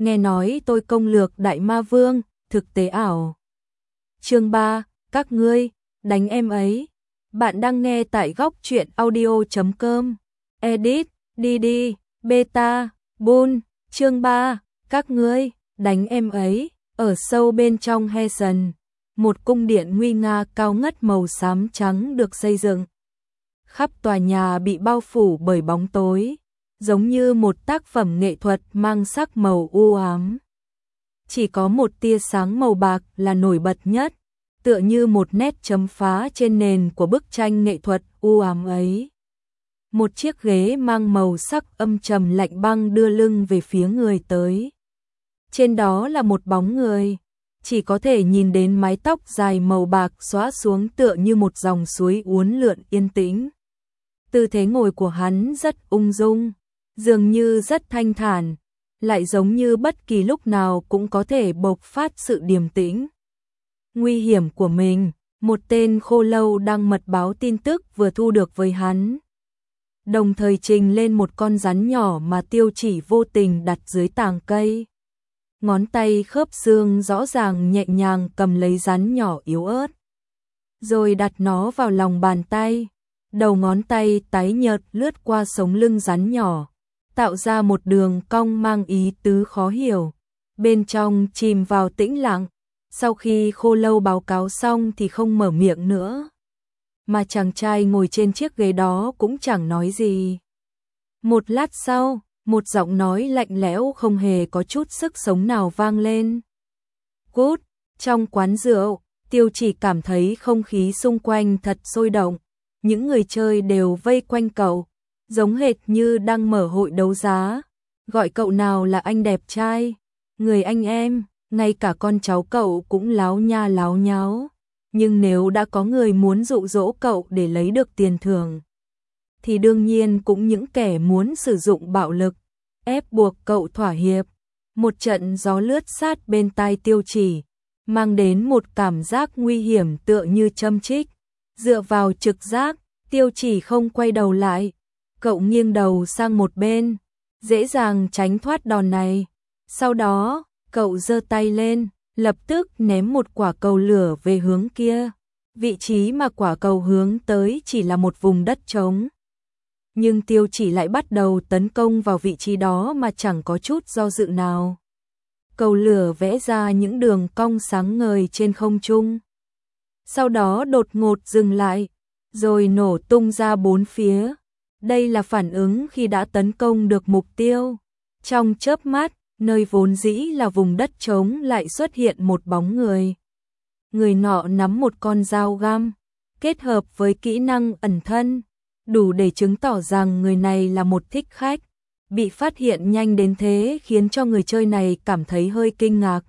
nghe nói tôi công lược Đại Ma Vương, thực tế ảo. Chương 3, các ngươi, đánh em ấy. Bạn đang nghe tại góc truyện audio.com. Edit, Didi, Beta, Boon, chương 3, các ngươi, đánh em ấy. Ở sâu bên trong Heaven, một cung điện nguy nga cao ngất màu xám trắng được xây dựng. Khắp tòa nhà bị bao phủ bởi bóng tối, giống như một tác phẩm nghệ thuật mang sắc màu u ám. Chỉ có một tia sáng màu bạc là nổi bật nhất, tựa như một nét chấm phá trên nền của bức tranh nghệ thuật u ám ấy. Một chiếc ghế mang màu sắc âm trầm lạnh băng đưa lưng về phía người tới. Trên đó là một bóng người, chỉ có thể nhìn đến mái tóc dài màu bạc xõa xuống tựa như một dòng suối uốn lượn yên tĩnh. Tư thế ngồi của hắn rất ung dung, dường như rất thanh thản, lại giống như bất kỳ lúc nào cũng có thể bộc phát sự điềm tĩnh. Nguy hiểm của mình, một tên khô lâu đang mật báo tin tức vừa thu được với hắn. Đồng thời trình lên một con rắn nhỏ mà Tiêu Chỉ vô tình đặt dưới tàng cây. Ngón tay khớp xương rõ ràng nhẹ nhàng cầm lấy rắn nhỏ yếu ớt, rồi đặt nó vào lòng bàn tay. Đầu ngón tay tái nhợt lướt qua sống lưng rắn nhỏ, tạo ra một đường cong mang ý tứ khó hiểu. Bên trong chìm vào tĩnh lặng, sau khi khô lâu báo cáo xong thì không mở miệng nữa. Mà chàng trai ngồi trên chiếc ghế đó cũng chẳng nói gì. Một lát sau, một giọng nói lạnh lẽo không hề có chút sức sống nào vang lên. Cút, trong quán rượu, Tiêu Chỉ cảm thấy không khí xung quanh thật sôi động. Những người chơi đều vây quanh cậu, giống hệt như đang mở hội đấu giá. Gọi cậu nào là anh đẹp trai, người anh em, ngay cả con cháu cậu cũng láo nha láo nháo. Nhưng nếu đã có người muốn dụ dỗ cậu để lấy được tiền thưởng, thì đương nhiên cũng những kẻ muốn sử dụng bạo lực, ép buộc cậu thỏa hiệp. Một trận gió lướt sát bên tai Tiêu Chỉ, mang đến một cảm giác nguy hiểm tựa như châm chích. Dựa vào trực giác, Tiêu Chỉ không quay đầu lại. Cậu nghiêng đầu sang một bên, dễ dàng tránh thoát đòn này. Sau đó, cậu giơ tay lên, lập tức ném một quả cầu lửa về hướng kia. Vị trí mà quả cầu hướng tới chỉ là một vùng đất trống. Nhưng Tiêu Chỉ lại bắt đầu tấn công vào vị trí đó mà chẳng có chút do dự nào. Cầu lửa vẽ ra những đường cong sáng ngời trên không trung. Sau đó đột ngột dừng lại, rồi nổ tung ra bốn phía. Đây là phản ứng khi đã tấn công được mục tiêu. Trong chớp mắt, nơi vốn dĩ là vùng đất trống lại xuất hiện một bóng người. Người nọ nắm một con dao găm, kết hợp với kỹ năng ẩn thân, đủ để chứng tỏ rằng người này là một thích khách. Bị phát hiện nhanh đến thế khiến cho người chơi này cảm thấy hơi kinh ngạc.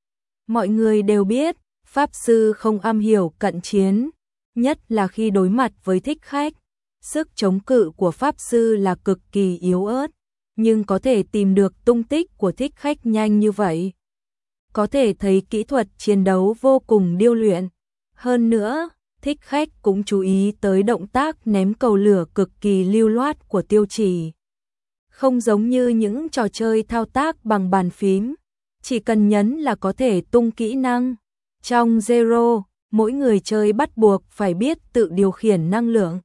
Mọi người đều biết, Pháp Sư không am hiểu cận chiến, nhất là khi đối mặt với thích khách. Sức chống cự của Pháp Sư là cực kỳ yếu ớt, nhưng có thể tìm được tung tích của thích khách nhanh như vậy. Có thể thấy kỹ thuật chiến đấu vô cùng điêu luyện. Hơn nữa, thích khách cũng chú ý tới động tác ném cầu lửa cực kỳ lưu loát của Tiêu Chỉ. Không giống như những trò chơi thao tác bằng bàn phím, chỉ cần nhấn là có thể tung kỹ năng. Trong Zero, mỗi người chơi bắt buộc phải biết tự điều khiển năng lượng,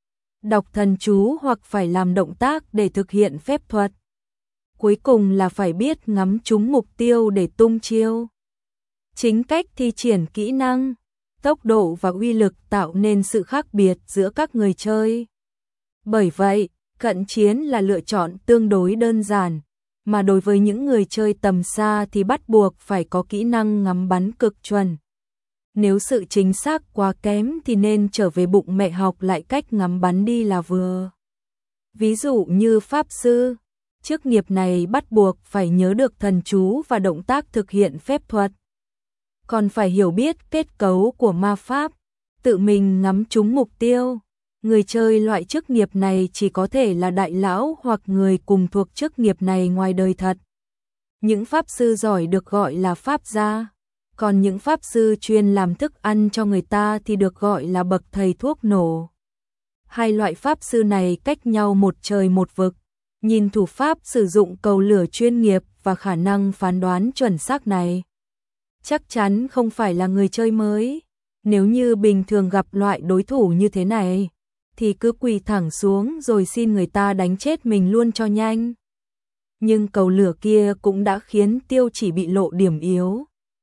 đọc thần chú hoặc phải làm động tác để thực hiện phép thuật. Cuối cùng là phải biết ngắm trúng mục tiêu để tung chiêu. Chính cách thi triển kỹ năng, tốc độ và uy lực tạo nên sự khác biệt giữa các người chơi. Bởi vậy, cận chiến là lựa chọn tương đối đơn giản, mà đối với những người chơi tầm xa thì bắt buộc phải có kỹ năng ngắm bắn cực chuẩn. Nếu sự chính xác quá kém thì nên trở về bụng mẹ học lại cách ngắm bắn đi là vừa. Ví dụ như Pháp Sư, chức nghiệp này bắt buộc phải nhớ được thần chú và động tác thực hiện phép thuật. Còn phải hiểu biết kết cấu của ma pháp, tự mình ngắm trúng mục tiêu. Người chơi loại chức nghiệp này chỉ có thể là đại lão hoặc người cùng thuộc chức nghiệp này ngoài đời thật. Những pháp sư giỏi được gọi là pháp gia, còn những pháp sư chuyên làm thức ăn cho người ta thì được gọi là bậc thầy thuốc nổ. Hai loại pháp sư này cách nhau một trời một vực. Nhìn thủ pháp sử dụng cầu lửa chuyên nghiệp và khả năng phán đoán chuẩn xác này. Chắc chắn không phải là người chơi mới. Nếu như bình thường gặp loại đối thủ như thế này, thì cứ quỳ thẳng xuống rồi xin người ta đánh chết mình luôn cho nhanh. Nhưng cầu lửa kia cũng đã khiến Tiêu Chỉ bị lộ điểm yếu.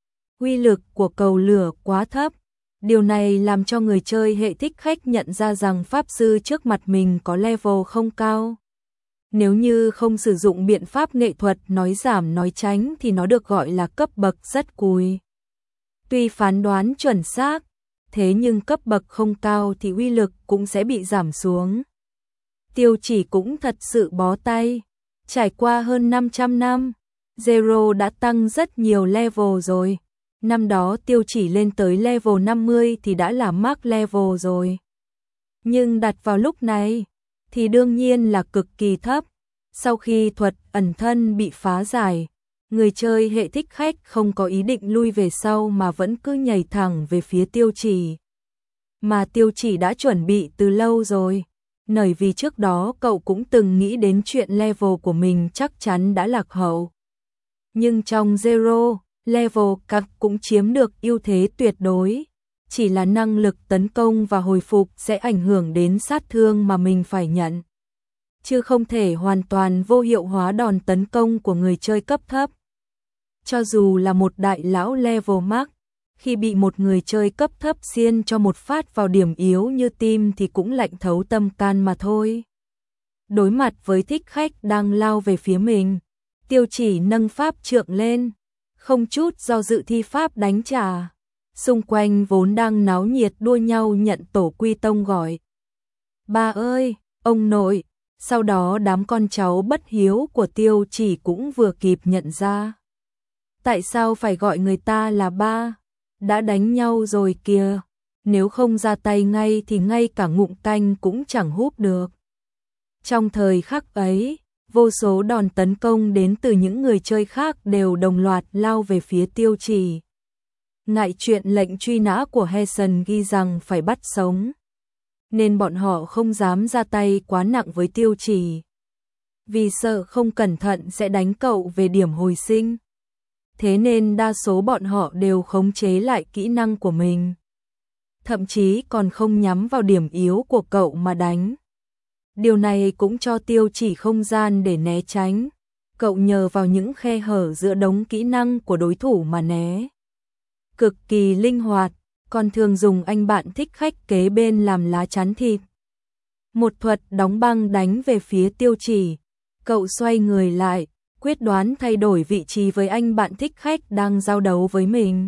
Uy lực của cầu lửa quá thấp. Điều này làm cho người chơi hệ thích khách nhận ra rằng pháp sư trước mặt mình có level không cao. Nếu như không sử dụng biện pháp nghệ thuật nói giảm nói tránh thì nó được gọi là cấp bậc rất cùi. Tuy phán đoán chuẩn xác, thế nhưng cấp bậc không cao thì uy lực cũng sẽ bị giảm xuống. Tiêu Chỉ cũng thật sự bó tay. Trải qua hơn 500 năm, Zero đã tăng rất nhiều level rồi. Năm đó Tiêu Chỉ lên tới level 50 thì đã là max level rồi. Nhưng đặt vào lúc này thì đương nhiên là cực kỳ thấp. Sau khi thuật ẩn thân bị phá giải, người chơi hệ thích khách không có ý định lui về sau mà vẫn cứ nhảy thẳng về phía Tiêu Chỉ. Mà Tiêu Chỉ đã chuẩn bị từ lâu rồi. Bởi vì trước đó cậu cũng từng nghĩ đến chuyện level của mình chắc chắn đã lạc hậu. Nhưng trong Zero, level các cũng chiếm được ưu thế tuyệt đối. Chỉ là năng lực tấn công và hồi phục sẽ ảnh hưởng đến sát thương mà mình phải nhận. Chứ không thể hoàn toàn vô hiệu hóa đòn tấn công của người chơi cấp thấp. Cho dù là một đại lão level max, khi bị một người chơi cấp thấp xiên cho một phát vào điểm yếu như tim thì cũng lạnh thấu tâm can mà thôi. Đối mặt với thích khách đang lao về phía mình, Tiêu Chỉ nâng pháp trượng lên, không chút do dự thi pháp đánh trả. Xung quanh vốn đang náo nhiệt đua nhau nhận tổ quy tông gọi: "Ba ơi, ông nội!" Sau đó đám con cháu bất hiếu của Tiêu Chỉ cũng vừa kịp nhận ra. Tại sao phải gọi người ta là ba? Đã đánh nhau rồi kìa, nếu không ra tay ngay thì ngay cả ngụm canh cũng chẳng húp được. Trong thời khắc ấy, vô số đòn tấn công đến từ những người chơi khác đều đồng loạt lao về phía Tiêu Chỉ. Ngại chuyện lệnh truy nã của Heason ghi rằng phải bắt sống, nên bọn họ không dám ra tay quá nặng với Tiêu Chỉ. Vì sợ không cẩn thận sẽ đánh cậu về điểm hồi sinh. Thế nên đa số bọn họ đều khống chế lại kỹ năng của mình. Thậm chí còn không nhắm vào điểm yếu của cậu mà đánh. Điều này cũng cho Tiêu Chỉ không gian để né tránh. Cậu nhờ vào những khe hở giữa đống kỹ năng của đối thủ mà né. Cực kỳ linh hoạt, còn thường dùng anh bạn thích khách kế bên làm lá chắn thịt. Một thuật đóng băng đánh về phía Tiêu Chỉ. Cậu xoay người lại, quyết đoán thay đổi vị trí với anh bạn thích khách đang giao đấu với mình.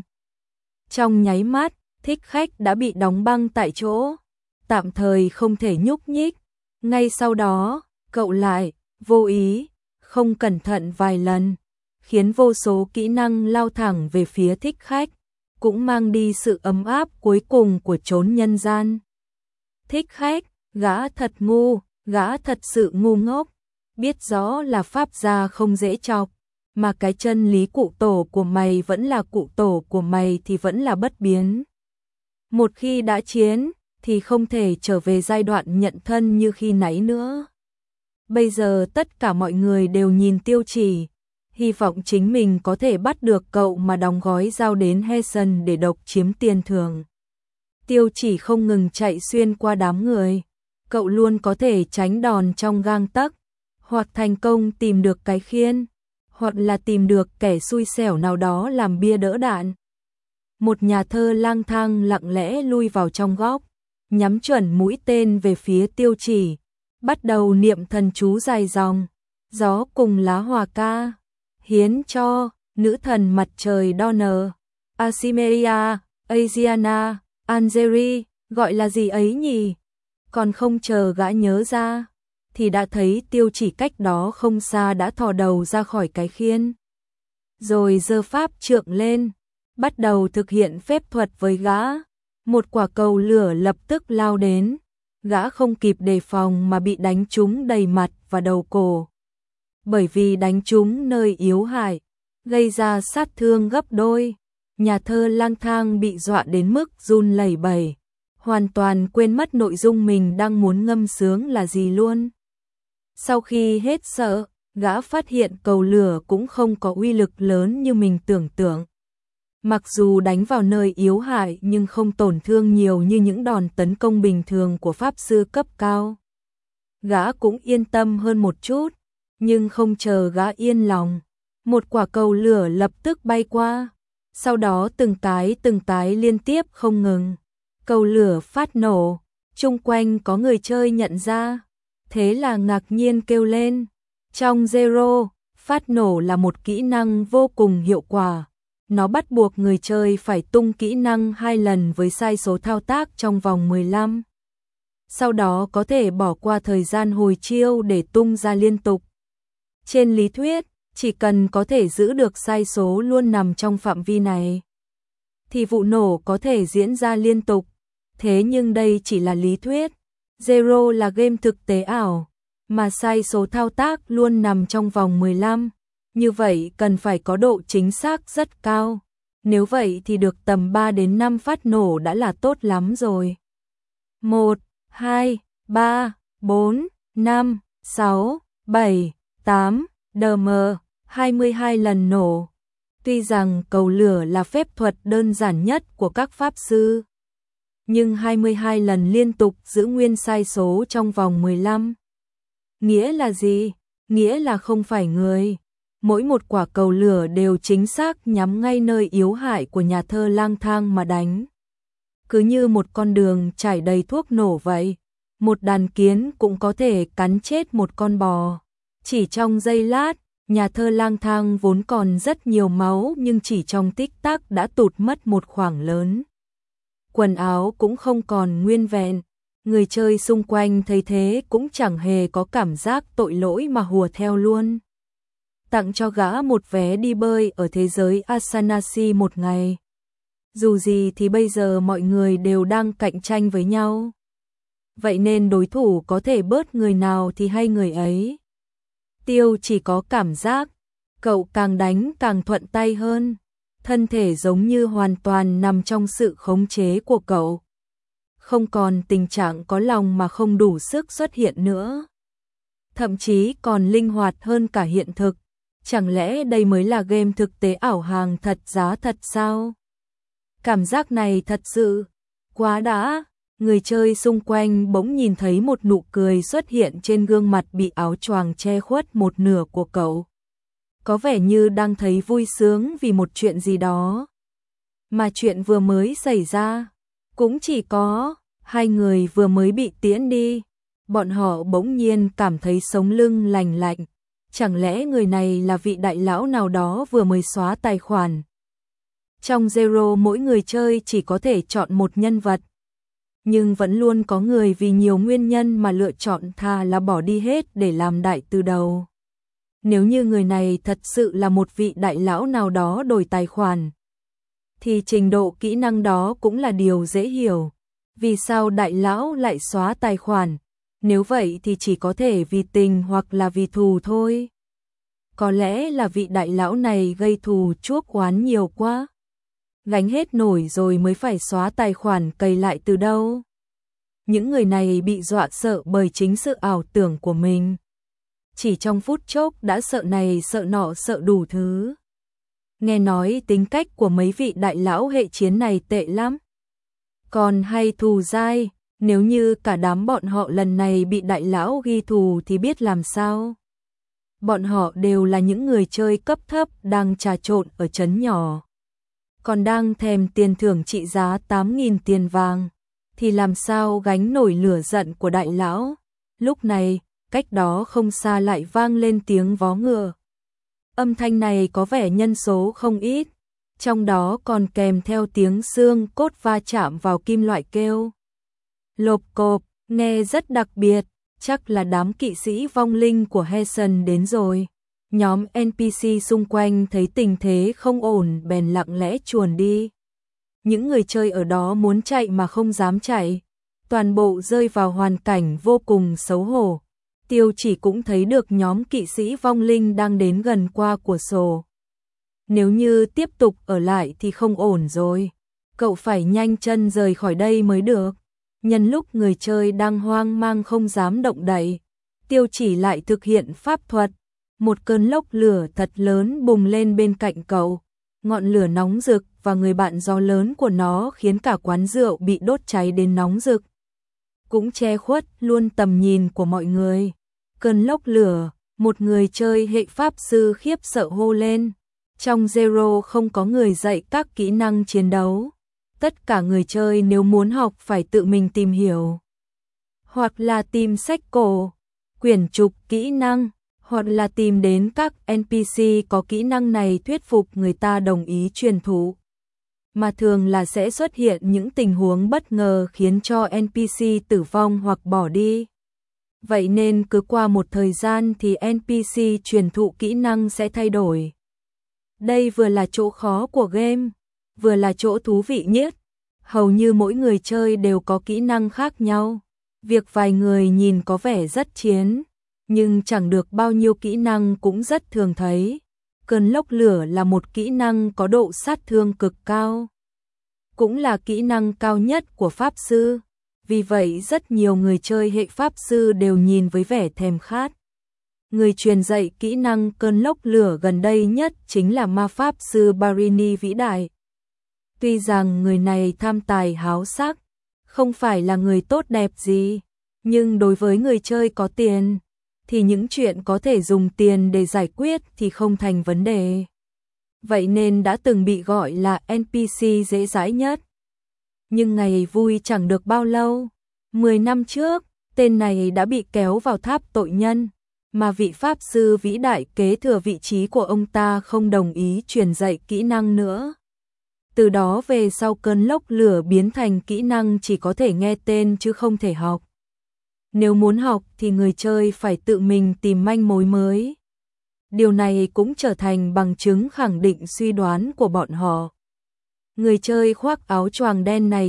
Trong nháy mắt, thích khách đã bị đóng băng tại chỗ, tạm thời không thể nhúc nhích. Ngay sau đó, cậu lại, vô ý, không cẩn thận vài lần, khiến vô số kỹ năng lao thẳng về phía thích khách, cũng mang đi sự ấm áp cuối cùng của chốn nhân gian. Thích khách, gã thật ngu, gã thật sự ngu ngốc. Biết rõ là pháp gia không dễ chọc, mà cái chân lý cụ tổ của mày vẫn là cụ tổ của mày thì vẫn là bất biến. Một khi đã chiến, thì không thể trở về giai đoạn nhận thân như khi nãy nữa. Bây giờ tất cả mọi người đều nhìn Tiêu Chỉ, hy vọng chính mình có thể bắt được cậu mà đóng gói giao đến Heason để độc chiếm tiền thưởng. Tiêu Chỉ không ngừng chạy xuyên qua đám người, cậu luôn có thể tránh đòn trong gang tấc, hoặc thành công tìm được cái khiên, hoặc là tìm được kẻ xui xẻo nào đó làm bia đỡ đạn. Một nhà thơ lang thang lặng lẽ lui vào trong góc, nhắm chuẩn mũi tên về phía Tiêu Chỉ, bắt đầu niệm thần chú dài dòng: "Gió cùng lá hòa ca, hiến cho nữ thần mặt trời Donner, Asimeria, Asiana, Angeri, gọi là gì ấy nhỉ?" Còn không chờ gã nhớ ra, thì đã thấy Tiêu Chỉ cách đó không xa đã thò đầu ra khỏi cái khiên. Rồi giơ pháp trượng lên, bắt đầu thực hiện phép thuật với gã. Một quả cầu lửa lập tức lao đến, gã không kịp đề phòng mà bị đánh trúng đầy mặt và đầu cổ. Bởi vì đánh trúng nơi yếu hại, gây ra sát thương gấp đôi, nhà thơ lang thang bị dọa đến mức run lẩy bẩy, hoàn toàn quên mất nội dung mình đang muốn ngâm sướng là gì luôn. Sau khi hết sợ, Gã phát hiện cầu lửa cũng không có uy lực lớn như mình tưởng tượng. Mặc dù đánh vào nơi yếu hại nhưng không tổn thương nhiều như những đòn tấn công bình thường của pháp sư cấp cao. Gã cũng yên tâm hơn một chút, nhưng không chờ gã yên lòng. Một quả cầu lửa lập tức bay qua, sau đó từng cái liên tiếp không ngừng. Cầu lửa phát nổ, chung quanh có người chơi nhận ra, thế là ngạc nhiên kêu lên. Trong Zero, phát nổ là một kỹ năng vô cùng hiệu quả. Nó bắt buộc người chơi phải tung kỹ năng 2 lần với sai số thao tác trong vòng 15. Sau đó có thể bỏ qua thời gian hồi chiêu để tung ra liên tục. Trên lý thuyết, chỉ cần có thể giữ được sai số luôn nằm trong phạm vi này, thì vụ nổ có thể diễn ra liên tục. Thế nhưng đây chỉ là lý thuyết. Zero là game thực tế ảo, mà sai số thao tác luôn nằm trong vòng 15. Như vậy cần phải có độ chính xác rất cao. Nếu vậy thì được tầm 3 đến 5 phát nổ đã là tốt lắm rồi. 1, 2, 3, 4, 5, 6, 7, 8, DM, 22 lần nổ. Tuy rằng cầu lửa là phép thuật đơn giản nhất của các pháp sư, nhưng 22 lần liên tục giữ nguyên sai số trong vòng 15. Nghĩa là gì? Nghĩa là không phải người. Mỗi một quả cầu lửa đều chính xác nhắm ngay nơi yếu hại của nhà thơ lang thang mà đánh. Cứ như một con đường trải đầy thuốc nổ vậy. Một đàn kiến cũng có thể cắn chết một con bò. Chỉ trong giây lát, nhà thơ lang thang vốn còn rất nhiều máu nhưng chỉ trong tích tắc đã tụt mất một khoảng lớn. Quần áo cũng không còn nguyên vẹn. Người chơi xung quanh thấy thế cũng chẳng hề có cảm giác tội lỗi mà hùa theo luôn. Tặng cho gã một vé đi bơi ở thế giới Asanasi một ngày. Dù gì thì bây giờ mọi người đều đang cạnh tranh với nhau. Vậy nên đối thủ có thể bớt người nào thì hay người ấy. Tiêu chỉ có cảm giác, cậu càng đánh càng thuận tay hơn. Thân thể giống như hoàn toàn nằm trong sự khống chế của cậu. Không còn tình trạng có lòng mà không đủ sức xuất hiện nữa. Thậm chí còn linh hoạt hơn cả hiện thực. Chẳng lẽ đây mới là game thực tế ảo hàng thật giá thật sao? Cảm giác này thật sự quá đã. Người chơi xung quanh bỗng nhìn thấy một nụ cười xuất hiện trên gương mặt bị áo choàng che khuất một nửa của cậu. Có vẻ như đang thấy vui sướng vì một chuyện gì đó. Mà chuyện vừa mới xảy ra, cũng chỉ có 2 người vừa mới bị tiễn đi. Bọn họ bỗng nhiên cảm thấy sống lưng lành lạnh. Chẳng lẽ người này là vị đại lão nào đó vừa mới xóa tài khoản? Trong Zero mỗi người chơi chỉ có thể chọn một nhân vật. Nhưng vẫn luôn có người vì nhiều nguyên nhân mà lựa chọn thà là bỏ đi hết để làm đại từ đầu. Nếu như người này thật sự là một vị đại lão nào đó đổi tài khoản, thì trình độ kỹ năng đó cũng là điều dễ hiểu. Vì sao đại lão lại xóa tài khoản? Nếu vậy thì chỉ có thể vì tình hoặc là vì thù thôi. Có lẽ là vị đại lão này gây thù chuốc oán nhiều quá. Gánh hết nổi rồi mới phải xóa tài khoản cày lại từ đâu. Những người này bị dọa sợ bởi chính sự ảo tưởng của mình. Chỉ trong phút chốc đã sợ này sợ nọ sợ đủ thứ. Nghe nói tính cách của mấy vị đại lão hệ chiến này tệ lắm. Còn hay thù dai, nếu như cả đám bọn họ lần này bị đại lão ghi thù thì biết làm sao. Bọn họ đều là những người chơi cấp thấp đang trà trộn ở trấn nhỏ. Còn đang thèm tiền thưởng trị giá 8.000 tiền vàng, thì làm sao gánh nổi lửa giận của đại lão. Lúc này, cách đó không xa lại vang lên tiếng vó ngựa. Âm thanh này có vẻ nhân số không ít, trong đó còn kèm theo tiếng xương cốt va chạm vào kim loại kêu. Lộp cộp, nghe rất đặc biệt, chắc là đám kỵ sĩ vong linh của Hessen đến rồi. Nhóm NPC xung quanh thấy tình thế không ổn bèn lặng lẽ chuồn đi. Những người chơi ở đó muốn chạy mà không dám chạy, toàn bộ rơi vào hoàn cảnh vô cùng xấu hổ. Tiêu chỉ cũng thấy được nhóm kỵ sĩ vong linh đang đến gần qua cửa sổ. Nếu như tiếp tục ở lại thì không ổn rồi. Cậu phải nhanh chân rời khỏi đây mới được. Nhân lúc người chơi đang hoang mang không dám động đậy, Tiêu chỉ lại thực hiện pháp thuật. một cơn lốc lửa thật lớn bùng lên bên cạnh cậu. Ngọn lửa nóng rực và người bạn gió lớn của nó khiến cả quán rượu bị đốt cháy đến nóng rực, cũng che khuất luôn tầm nhìn của mọi người. Cơn lốc lửa, một người chơi hệ pháp sư khiếp sợ hô lên. Trong Zero không có người dạy các kỹ năng chiến đấu. Tất cả người chơi nếu muốn học phải tự mình tìm hiểu. Hoặc là tìm sách cổ, quyển trục kỹ năng, hoặc là tìm đến các NPC có kỹ năng này thuyết phục người ta đồng ý truyền thụ. Mà thường là sẽ xuất hiện những tình huống bất ngờ khiến cho NPC tử vong hoặc bỏ đi. Vậy nên cứ qua một thời gian thì NPC truyền thụ kỹ năng sẽ thay đổi. Đây vừa là chỗ khó của game, vừa là chỗ thú vị nhất. Hầu như mỗi người chơi đều có kỹ năng khác nhau. Việc vài người nhìn có vẻ rất chiến, nhưng chẳng được bao nhiêu kỹ năng cũng rất thường thấy. Cơn lốc lửa là một kỹ năng có độ sát thương cực cao, cũng là kỹ năng cao nhất của Pháp Sư. Vì vậy rất nhiều người chơi hệ Pháp Sư đều nhìn với vẻ thèm khát. Người truyền dạy kỹ năng cơn lốc lửa gần đây nhất chính là ma Pháp Sư Barini vĩ đại. Tuy rằng người này tham tài háo sắc, không phải là người tốt đẹp gì, nhưng đối với người chơi có tiền, thì những chuyện có thể dùng tiền để giải quyết thì không thành vấn đề. Vậy nên đã từng bị gọi là NPC dễ dãi nhất. Nhưng ngày vui chẳng được bao lâu. 10 năm trước, tên này đã bị kéo vào tháp tội nhân, mà vị Pháp Sư vĩ đại kế thừa vị trí của ông ta không đồng ý truyền dạy kỹ năng nữa. Từ đó về sau cơn lốc lửa biến thành kỹ năng chỉ có thể nghe tên chứ không thể học. Nếu muốn học thì người chơi phải tự mình tìm manh mối mới. Điều này cũng trở thành bằng chứng khẳng định suy đoán của bọn họ. Người chơi khoác áo choàng đen này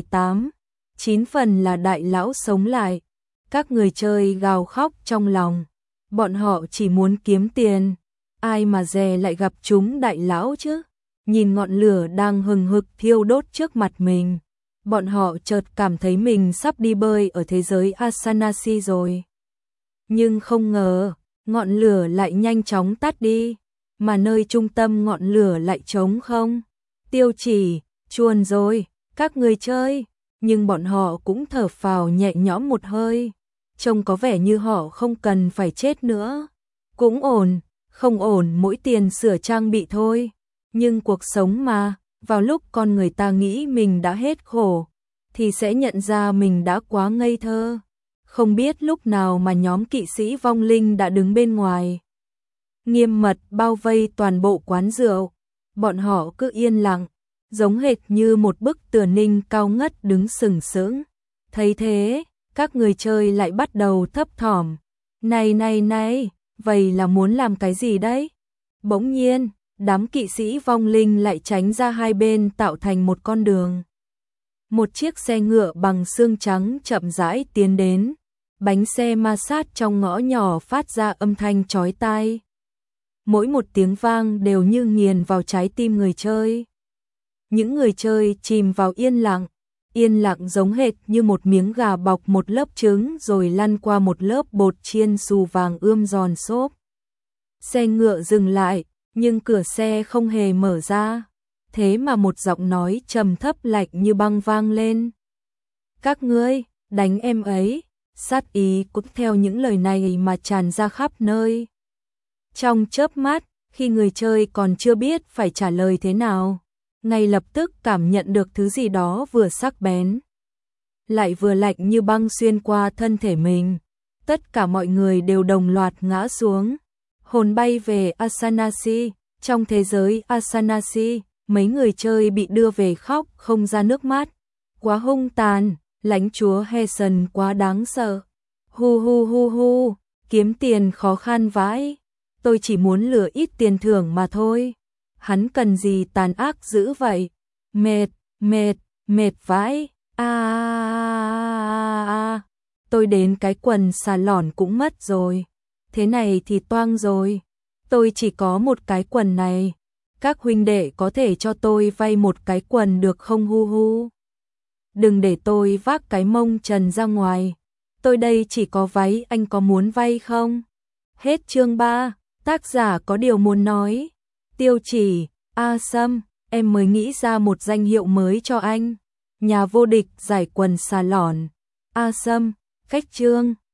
8-9 phần là đại lão sống lại. Các người chơi gào khóc trong lòng. Bọn họ chỉ muốn kiếm tiền. Ai mà dè lại gặp chúng đại lão chứ. Nhìn ngọn lửa đang hừng hực thiêu đốt trước mặt mình, bọn họ chợt cảm thấy mình sắp đi bơi ở thế giới Asanasi rồi. Nhưng không ngờ, ngọn lửa lại nhanh chóng tắt đi, mà nơi trung tâm ngọn lửa lại trống không. Tiêu Chỉ, chuồn rồi, các người chơi, nhưng bọn họ cũng thở phào nhẹ nhõm một hơi, trông có vẻ như họ không cần phải chết nữa. Cũng ổn, không ổn mỗi tiền sửa trang bị thôi. Nhưng cuộc sống mà, vào lúc con người ta nghĩ mình đã hết khổ, thì sẽ nhận ra mình đã quá ngây thơ. Không biết lúc nào mà nhóm kỵ sĩ vong linh đã đứng bên ngoài. Nghiêm mật bao vây toàn bộ quán rượu. Bọn họ cứ yên lặng, giống hệt như một bức tường ninh cao ngất đứng sừng sững. Thấy thế, các người chơi lại bắt đầu thấp thỏm. Này, vậy là muốn làm cái gì đấy? Bỗng nhiên, đám kỵ sĩ vong linh lại tránh ra hai bên tạo thành một con đường. Một chiếc xe ngựa bằng xương trắng chậm rãi tiến đến, bánh xe ma sát trong ngõ nhỏ phát ra âm thanh chói tai. Mỗi một tiếng vang đều như nghiền vào trái tim người chơi. Những người chơi chìm vào yên lặng giống hệt như một miếng gà bọc một lớp trứng rồi lăn qua một lớp bột chiên xù vàng ươm giòn xốp. Xe ngựa dừng lại, nhưng cửa xe không hề mở ra, thế mà một giọng nói trầm thấp lạnh như băng vang lên. Các ngươi, đánh em ấy, sát ý cũng theo những lời này mà tràn ra khắp nơi. Trong chớp mắt, khi người chơi còn chưa biết phải trả lời thế nào, ngay lập tức cảm nhận được thứ gì đó vừa sắc bén, lại vừa lạnh như băng xuyên qua thân thể mình. Tất cả mọi người đều đồng loạt ngã xuống. Hồn bay về Asanasi. Trong thế giới Asanasi, mấy người chơi bị đưa về khóc không ra nước mắt. Quá hung tàn, lãnh chúa Heson quá đáng sợ. Hu, kiếm tiền khó khăn vãi. Tôi chỉ muốn lừa ít tiền thưởng mà thôi. Hắn cần gì tàn ác dữ vậy? Mệt vãi. Tôi đến cái quần xà lòn cũng mất rồi. Thế này thì toang rồi. Tôi chỉ có một cái quần này. Các huynh đệ có thể cho tôi vay một cái quần được không hu? Đừng để tôi vác cái mông trần ra ngoài. Tôi đây chỉ có váy, anh có muốn vay không? Hết chương 3. Tác giả có điều muốn nói. Tiêu Chỉ, A Sâm, em mới nghĩ ra một danh hiệu mới cho anh. Nhà vô địch giải quần xà lòn. A Sâm, khách trương.